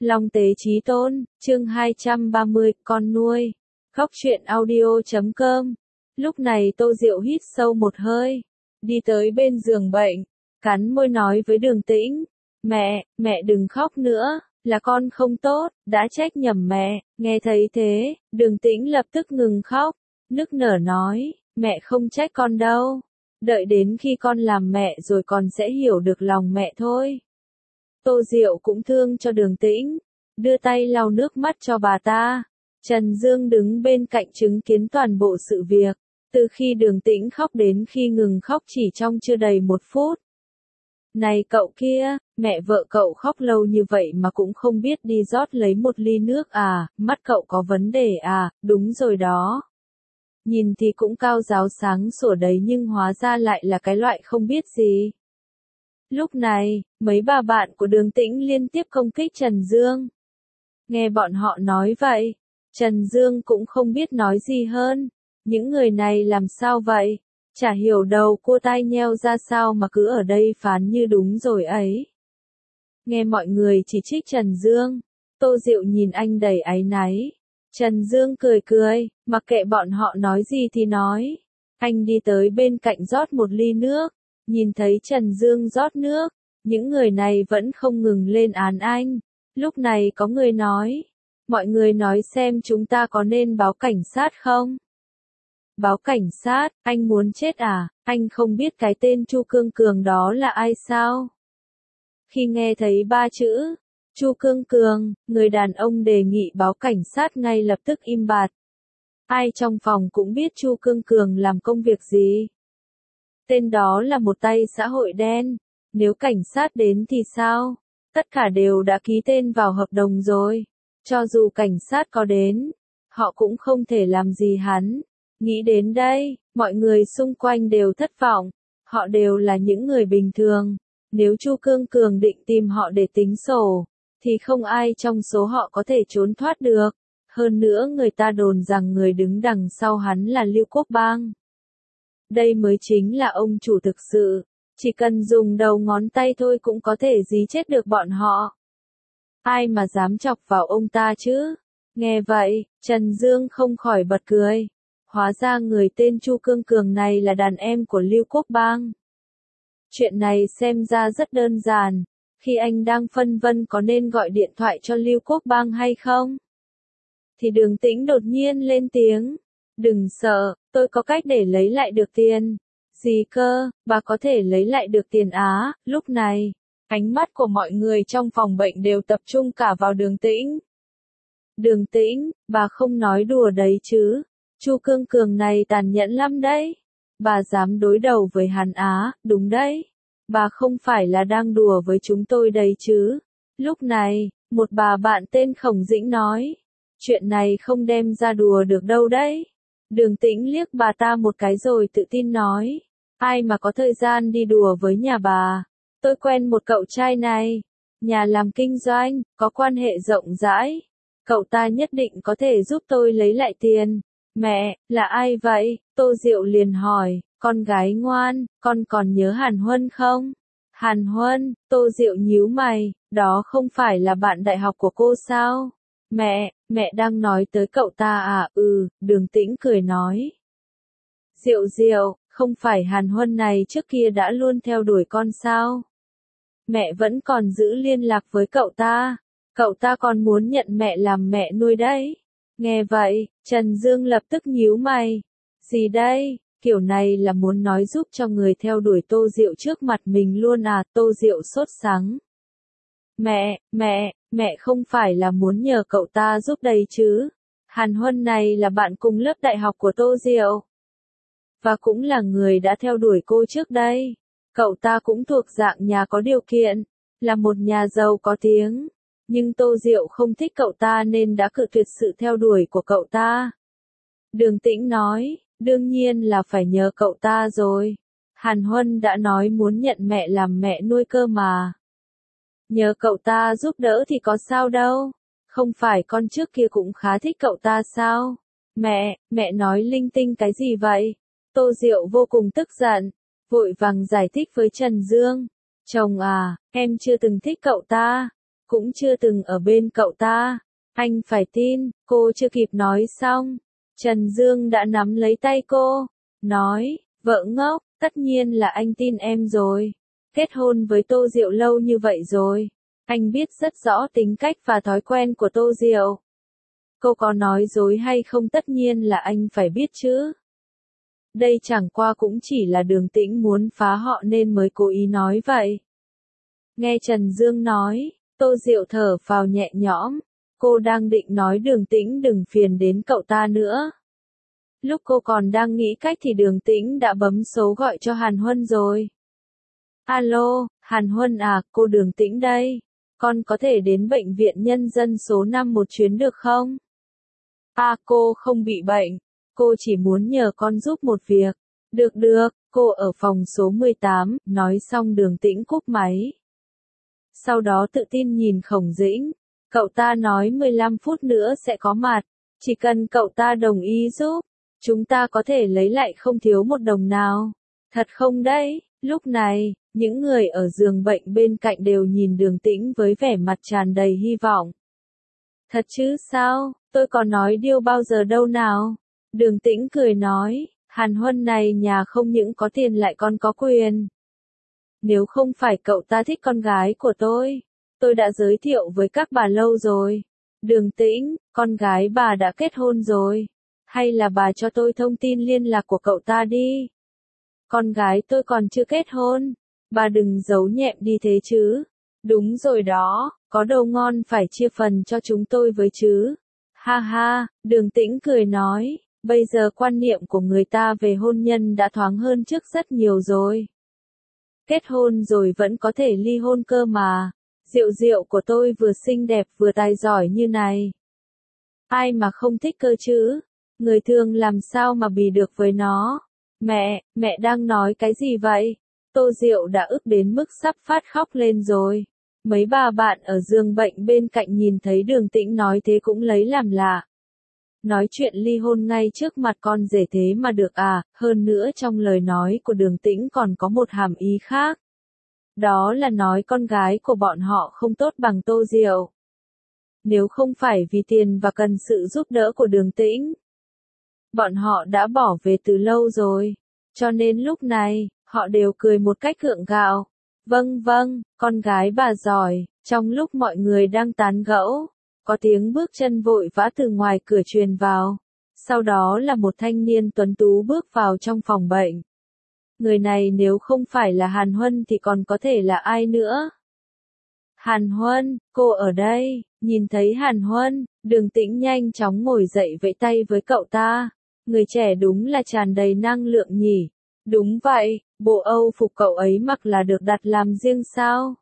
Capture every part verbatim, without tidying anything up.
Long Tế Chí Tôn, chương hai trăm ba mươi, con nuôi. Khóc chuyện audio chấm com. Lúc này Tô Diệu hít sâu một hơi, đi tới bên giường bệnh, cắn môi nói với Đường Tĩnh, mẹ, mẹ đừng khóc nữa, là con không tốt, đã trách nhầm mẹ. Nghe thấy thế, Đường Tĩnh lập tức ngừng khóc, nức nở nói, mẹ không trách con đâu, đợi đến khi con làm mẹ rồi con sẽ hiểu được lòng mẹ thôi. Tô Diệu cũng thương cho Đường Tĩnh, đưa tay lau nước mắt cho bà ta. Trần Dương đứng bên cạnh chứng kiến toàn bộ sự việc, từ khi Đường Tĩnh khóc đến khi ngừng khóc chỉ trong chưa đầy một phút. Này cậu kia, mẹ vợ cậu khóc lâu như vậy mà cũng không biết đi rót lấy một ly nước à, mắt cậu có vấn đề à, đúng rồi đó. Nhìn thì cũng cao giáo sáng sủa đấy nhưng hóa ra lại là cái loại không biết gì. Lúc này, mấy bà bạn của Đường Tĩnh liên tiếp công kích Trần Dương. Nghe bọn họ nói vậy, Trần Dương cũng không biết nói gì hơn. Những người này làm sao vậy? Chả hiểu đầu cua tai nheo ra sao mà cứ ở đây phán như đúng rồi ấy. Nghe mọi người chỉ trích Trần Dương, Tô Diệu nhìn anh đầy áy náy. Trần Dương cười cười, mặc kệ bọn họ nói gì thì nói. Anh đi tới bên cạnh rót một ly nước, nhìn thấy Trần Dương rót nước, những người này vẫn không ngừng lên án anh. Lúc này có người nói, mọi người nói xem chúng ta có nên báo cảnh sát không? Báo cảnh sát, anh muốn chết à, anh không biết cái tên Chu Cương Cường đó là ai sao? Khi nghe thấy ba chữ, Chu Cương Cường, người đàn ông đề nghị báo cảnh sát ngay lập tức im bặt. Ai trong phòng cũng biết Chu Cương Cường làm công việc gì. Tên đó là một tay xã hội đen, nếu cảnh sát đến thì sao? Tất cả đều đã ký tên vào hợp đồng rồi. Cho dù cảnh sát có đến, họ cũng không thể làm gì hắn. Nghĩ đến đây, mọi người xung quanh đều thất vọng. Họ đều là những người bình thường. Nếu Chu Cương Cường định tìm họ để tính sổ, thì không ai trong số họ có thể trốn thoát được. Hơn nữa người ta đồn rằng người đứng đằng sau hắn là Lưu Quốc Bang. Đây mới chính là ông chủ thực sự. Chỉ cần dùng đầu ngón tay thôi cũng có thể dí chết được bọn họ. Ai mà dám chọc vào ông ta chứ? Nghe vậy, Trần Dương không khỏi bật cười. Hóa ra người tên Chu Cương Cường này là đàn em của Lưu Quốc Bang. Chuyện này xem ra rất đơn giản. Khi anh đang phân vân có nên gọi điện thoại cho Lưu Quốc Bang hay không, thì Đường Tĩnh đột nhiên lên tiếng. Đừng sợ, tôi có cách để lấy lại được tiền. Gì cơ, bà có thể lấy lại được tiền á? Lúc này, ánh mắt của mọi người trong phòng bệnh đều tập trung cả vào Đường Tĩnh. Đường Tĩnh, bà không nói đùa đấy chứ? Chu Cương Cường này tàn nhẫn lắm đấy. Bà dám đối đầu với hắn á? Đúng đấy. Bà không phải là đang đùa với chúng tôi đấy chứ? Lúc này, một bà bạn tên Khổng Dĩnh nói, chuyện này không đem ra đùa được đâu đấy. Đường Tĩnh liếc bà ta một cái rồi tự tin nói, ai mà có thời gian đi đùa với nhà bà. Tôi quen một cậu trai này, nhà làm kinh doanh, có quan hệ rộng rãi. Cậu ta nhất định có thể giúp tôi lấy lại tiền. Mẹ, là ai vậy? Tô Diệu liền hỏi, con gái ngoan, con còn nhớ Hàn Huân không? Hàn Huân, Tô Diệu nhíu mày, đó không phải là bạn đại học của cô sao? Mẹ, mẹ đang nói tới cậu ta à? Ừ, Đường Tĩnh cười nói. Diệu Diệu, không phải Hàn Huân này trước kia đã luôn theo đuổi con sao? Mẹ vẫn còn giữ liên lạc với cậu ta. Cậu ta còn muốn nhận mẹ làm mẹ nuôi đấy. Nghe vậy, Trần Dương lập tức nhíu mày. Gì đây? Kiểu này là muốn nói giúp cho người theo đuổi Tô Diệu trước mặt mình luôn à? Tô Diệu sốt sắng. Mẹ, mẹ, mẹ không phải là muốn nhờ cậu ta giúp đây chứ? Hàn Huân này là bạn cùng lớp đại học của Tô Diệu. Và cũng là người đã theo đuổi cô trước đây. Cậu ta cũng thuộc dạng nhà có điều kiện, là một nhà giàu có tiếng. Nhưng Tô Diệu không thích cậu ta nên đã cự tuyệt sự theo đuổi của cậu ta. Đường Tĩnh nói, đương nhiên là phải nhờ cậu ta rồi. Hàn Huân đã nói muốn nhận mẹ làm mẹ nuôi cơ mà. Nhờ cậu ta giúp đỡ thì có sao đâu. Không phải con trước kia cũng khá thích cậu ta sao? Mẹ, mẹ nói linh tinh cái gì vậy? Tô Diệu vô cùng tức giận, vội vàng giải thích với Trần Dương. Chồng à, em chưa từng thích cậu ta. cũng chưa từng ở bên cậu ta. Anh phải tin, cô chưa kịp nói xong. Trần Dương đã nắm lấy tay cô, nói, vợ ngốc, tất nhiên là anh tin em rồi. Kết hôn với Tô Diệu lâu như vậy rồi. Anh biết rất rõ tính cách và thói quen của Tô Diệu. Cô có nói dối hay không tất nhiên là anh phải biết chứ. Đây chẳng qua cũng chỉ là Đường Tĩnh muốn phá họ nên mới cố ý nói vậy. Nghe Trần Dương nói, Tô Diệu thở phào nhẹ nhõm. Cô đang định nói Đường Tĩnh đừng phiền đến cậu ta nữa. Lúc cô còn đang nghĩ cách thì Đường Tĩnh đã bấm số gọi cho Hàn Huân rồi. Alo, Hàn Huân à, cô Đường Tĩnh đây. Con có thể đến bệnh viện nhân dân số năm một chuyến được không? À, cô không bị bệnh. Cô chỉ muốn nhờ con giúp một việc. Được được, cô ở phòng số mười tám, nói xong Đường Tĩnh cúp máy. Sau đó tự tin nhìn Khổng Dĩnh. Cậu ta nói mười lăm phút nữa sẽ có mặt. Chỉ cần cậu ta đồng ý giúp, chúng ta có thể lấy lại không thiếu một đồng nào. Thật không đấy? Lúc này, những người ở giường bệnh bên cạnh đều nhìn Đường Tĩnh với vẻ mặt tràn đầy hy vọng. Thật chứ sao, tôi có nói điêu bao giờ đâu nào. Đường Tĩnh cười nói, Hàn Huân này nhà không những có tiền lại còn có quyền. Nếu không phải cậu ta thích con gái của tôi, tôi đã giới thiệu với các bà lâu rồi. Đường Tĩnh, con gái bà đã kết hôn rồi. Hay là bà cho tôi thông tin liên lạc của cậu ta đi. Con gái tôi còn chưa kết hôn. Bà đừng giấu nhẹm đi thế chứ. Đúng rồi đó, có đồ ngon phải chia phần cho chúng tôi với chứ. Ha ha, Đường Tĩnh cười nói, bây giờ quan niệm của người ta về hôn nhân đã thoáng hơn trước rất nhiều rồi. Kết hôn rồi vẫn có thể ly hôn cơ mà. Diệu Diệu của tôi vừa xinh đẹp vừa tài giỏi như này. Ai mà không thích cơ chứ? Người thường làm sao mà bì được với nó? Mẹ, mẹ đang nói cái gì vậy? Tô Diệu đã ức đến mức sắp phát khóc lên rồi. Mấy bà bạn ở giường bệnh bên cạnh nhìn thấy Đường Tĩnh nói thế cũng lấy làm lạ. Nói chuyện ly hôn ngay trước mặt con rể thế mà được à, hơn nữa trong lời nói của Đường Tĩnh còn có một hàm ý khác. Đó là nói con gái của bọn họ không tốt bằng Tô Diệu. Nếu không phải vì tiền và cần sự giúp đỡ của Đường Tĩnh, bọn họ đã bỏ về từ lâu rồi. Cho nên lúc này, họ đều cười một cách gượng gạo. Vâng vâng, con gái bà giỏi. Trong lúc mọi người đang tán gẫu, có tiếng bước chân vội vã từ ngoài cửa truyền vào. Sau đó là một thanh niên tuấn tú bước vào trong phòng bệnh. Người này nếu không phải là Hàn Huân thì còn có thể là ai nữa? Hàn Huân, cô ở đây. Nhìn thấy Hàn Huân, Đường Tĩnh nhanh chóng ngồi dậy vẫy tay với cậu ta. Người trẻ đúng là tràn đầy năng lượng nhỉ. Đúng vậy, bộ Âu phục cậu ấy mặc là được đặt làm riêng sao?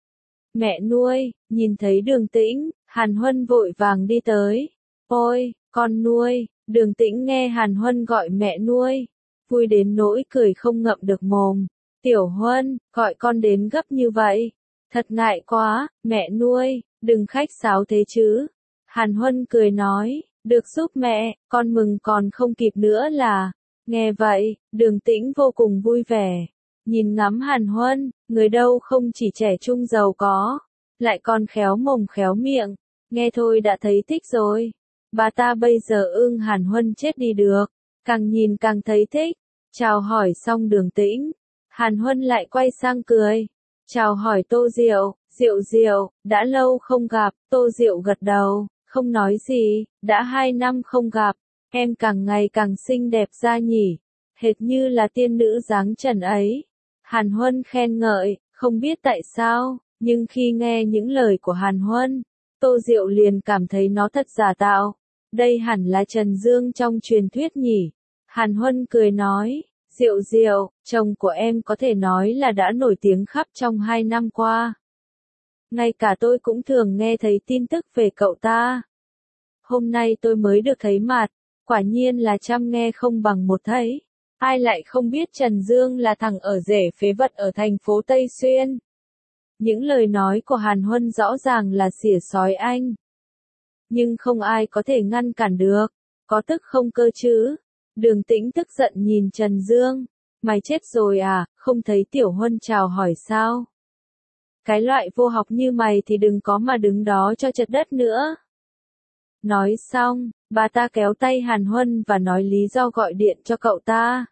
Mẹ nuôi, nhìn thấy Đường Tĩnh, Hàn Huân vội vàng đi tới. Ôi, con nuôi, Đường Tĩnh nghe Hàn Huân gọi mẹ nuôi. Vui đến nỗi cười không ngậm được mồm. Tiểu Huân, gọi con đến gấp như vậy. Thật ngại quá, mẹ nuôi, đừng khách sáo thế chứ. Hàn Huân cười nói, được giúp mẹ, con mừng còn không kịp nữa là. Nghe vậy, Đường Tĩnh vô cùng vui vẻ. Nhìn ngắm Hàn Huân, người đâu không chỉ trẻ trung giàu có, lại còn khéo mồm khéo miệng. Nghe thôi đã thấy thích rồi. Bà ta bây giờ ưng Hàn Huân chết đi được. Càng nhìn càng thấy thích. Chào hỏi xong Đường Tĩnh, Hàn Huân lại quay sang cười. Chào hỏi Tô Diệu, Diệu Diệu, đã lâu không gặp. Tô Diệu gật đầu, không nói gì, đã hai năm không gặp, em càng ngày càng xinh đẹp ra nhỉ, hệt như là tiên nữ dáng trần ấy. Hàn Huân khen ngợi, không biết tại sao, nhưng khi nghe những lời của Hàn Huân, Tô Diệu liền cảm thấy nó thật giả tạo. Đây hẳn là Trần Dương trong truyền thuyết nhỉ. Hàn Huân cười nói, Diệu Diệu, chồng của em có thể nói là đã nổi tiếng khắp trong hai năm qua. Ngay cả tôi cũng thường nghe thấy tin tức về cậu ta. Hôm nay tôi mới được thấy mặt, quả nhiên là trăm nghe không bằng một thấy. Ai lại không biết Trần Dương là thằng ở rể phế vật ở thành phố Tây Xuyên. Những lời nói của Hàn Huân rõ ràng là xỉa xói anh. Nhưng không ai có thể ngăn cản được. Có tức không cơ chứ? Đường Tĩnh tức giận nhìn Trần Dương. Mày chết rồi à, không thấy Tiểu Huân chào hỏi sao? Cái loại vô học như mày thì đừng có mà đứng đó cho chật đất nữa. Nói xong, bà ta kéo tay Hàn Huân và nói lý do gọi điện cho cậu ta.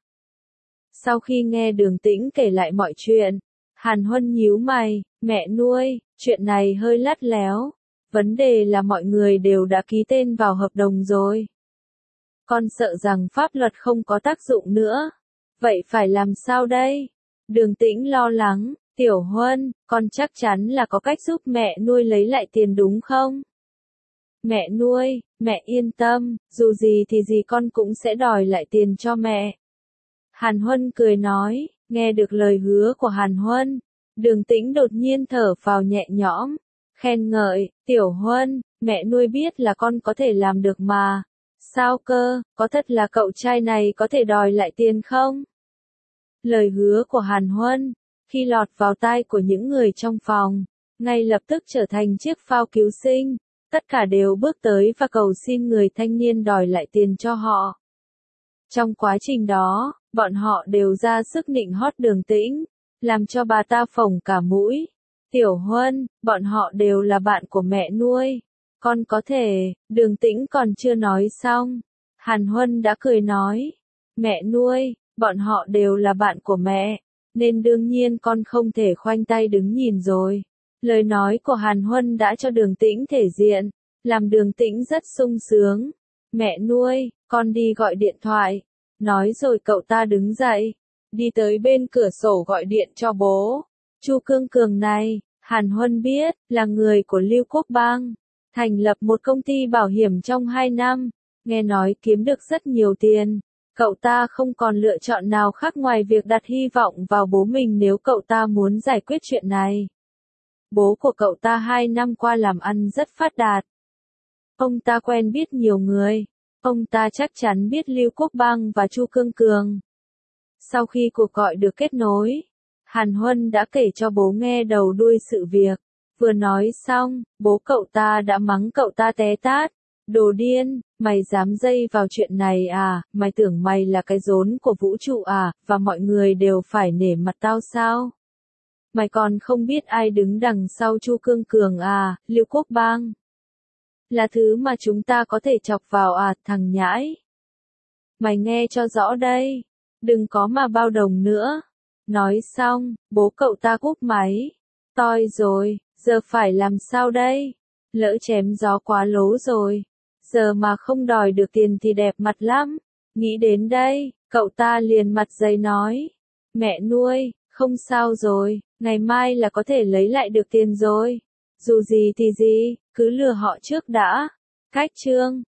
Sau khi nghe Đường Tĩnh kể lại mọi chuyện, Hàn Huân nhíu mày, mẹ nuôi, chuyện này hơi lắt léo. Vấn đề là mọi người đều đã ký tên vào hợp đồng rồi. Con sợ rằng pháp luật không có tác dụng nữa. Vậy phải làm sao đây? Đường Tĩnh lo lắng, Tiểu Huân, con chắc chắn là có cách giúp mẹ nuôi lấy lại tiền đúng không? Mẹ nuôi, mẹ yên tâm, dù gì thì gì con cũng sẽ đòi lại tiền cho mẹ. Hàn Huân cười nói, nghe được lời hứa của Hàn Huân, Đường Tĩnh đột nhiên thở phào nhẹ nhõm, khen ngợi, Tiểu Huân, mẹ nuôi biết là con có thể làm được mà. Sao cơ, có thật là cậu trai này có thể đòi lại tiền không? Lời hứa của Hàn Huân, khi lọt vào tai của những người trong phòng, ngay lập tức trở thành chiếc phao cứu sinh, tất cả đều bước tới và cầu xin người thanh niên đòi lại tiền cho họ. Trong quá trình đó, bọn họ đều ra sức nịnh hót Đường Tĩnh, làm cho bà ta phồng cả mũi. Tiểu Huân, bọn họ đều là bạn của mẹ nuôi. Con có thể, Đường Tĩnh còn chưa nói xong. Hàn Huân đã cười nói, mẹ nuôi, bọn họ đều là bạn của mẹ, nên đương nhiên con không thể khoanh tay đứng nhìn rồi. Lời nói của Hàn Huân đã cho Đường Tĩnh thể diện, làm Đường Tĩnh rất sung sướng. Mẹ nuôi, con đi gọi điện thoại. Nói rồi cậu ta đứng dậy, đi tới bên cửa sổ gọi điện cho bố. Chu Cương Cường này, Hàn Huân biết, là người của Lưu Quốc Bang, thành lập một công ty bảo hiểm trong hai năm, nghe nói kiếm được rất nhiều tiền. Cậu ta không còn lựa chọn nào khác ngoài việc đặt hy vọng vào bố mình nếu cậu ta muốn giải quyết chuyện này. Bố của cậu ta hai năm qua làm ăn rất phát đạt. Ông ta quen biết nhiều người. Ông ta chắc chắn biết Lưu Quốc Bang và Chu Cương Cường. Sau khi cuộc gọi được kết nối, Hàn Huân đã kể cho bố nghe đầu đuôi sự việc. Vừa nói xong, bố cậu ta đã mắng cậu ta té tát. Đồ điên, mày dám dây vào chuyện này à, mày tưởng mày là cái rốn của vũ trụ à, và mọi người đều phải nể mặt tao sao? Mày còn không biết ai đứng đằng sau Chu Cương Cường à, Lưu Quốc Bang. Là thứ mà chúng ta có thể chọc vào à, thằng nhãi. Mày nghe cho rõ đây, đừng có mà bao đồng nữa. Nói xong, bố cậu ta cúp máy. Toi rồi, giờ phải làm sao đây? Lỡ chém gió quá lố rồi. Giờ mà không đòi được tiền thì đẹp mặt lắm. Nghĩ đến đây, cậu ta liền mặt dày nói. Mẹ nuôi, không sao rồi, ngày mai là có thể lấy lại được tiền rồi. Dù gì thì gì, cứ lừa họ trước đã. Cách chương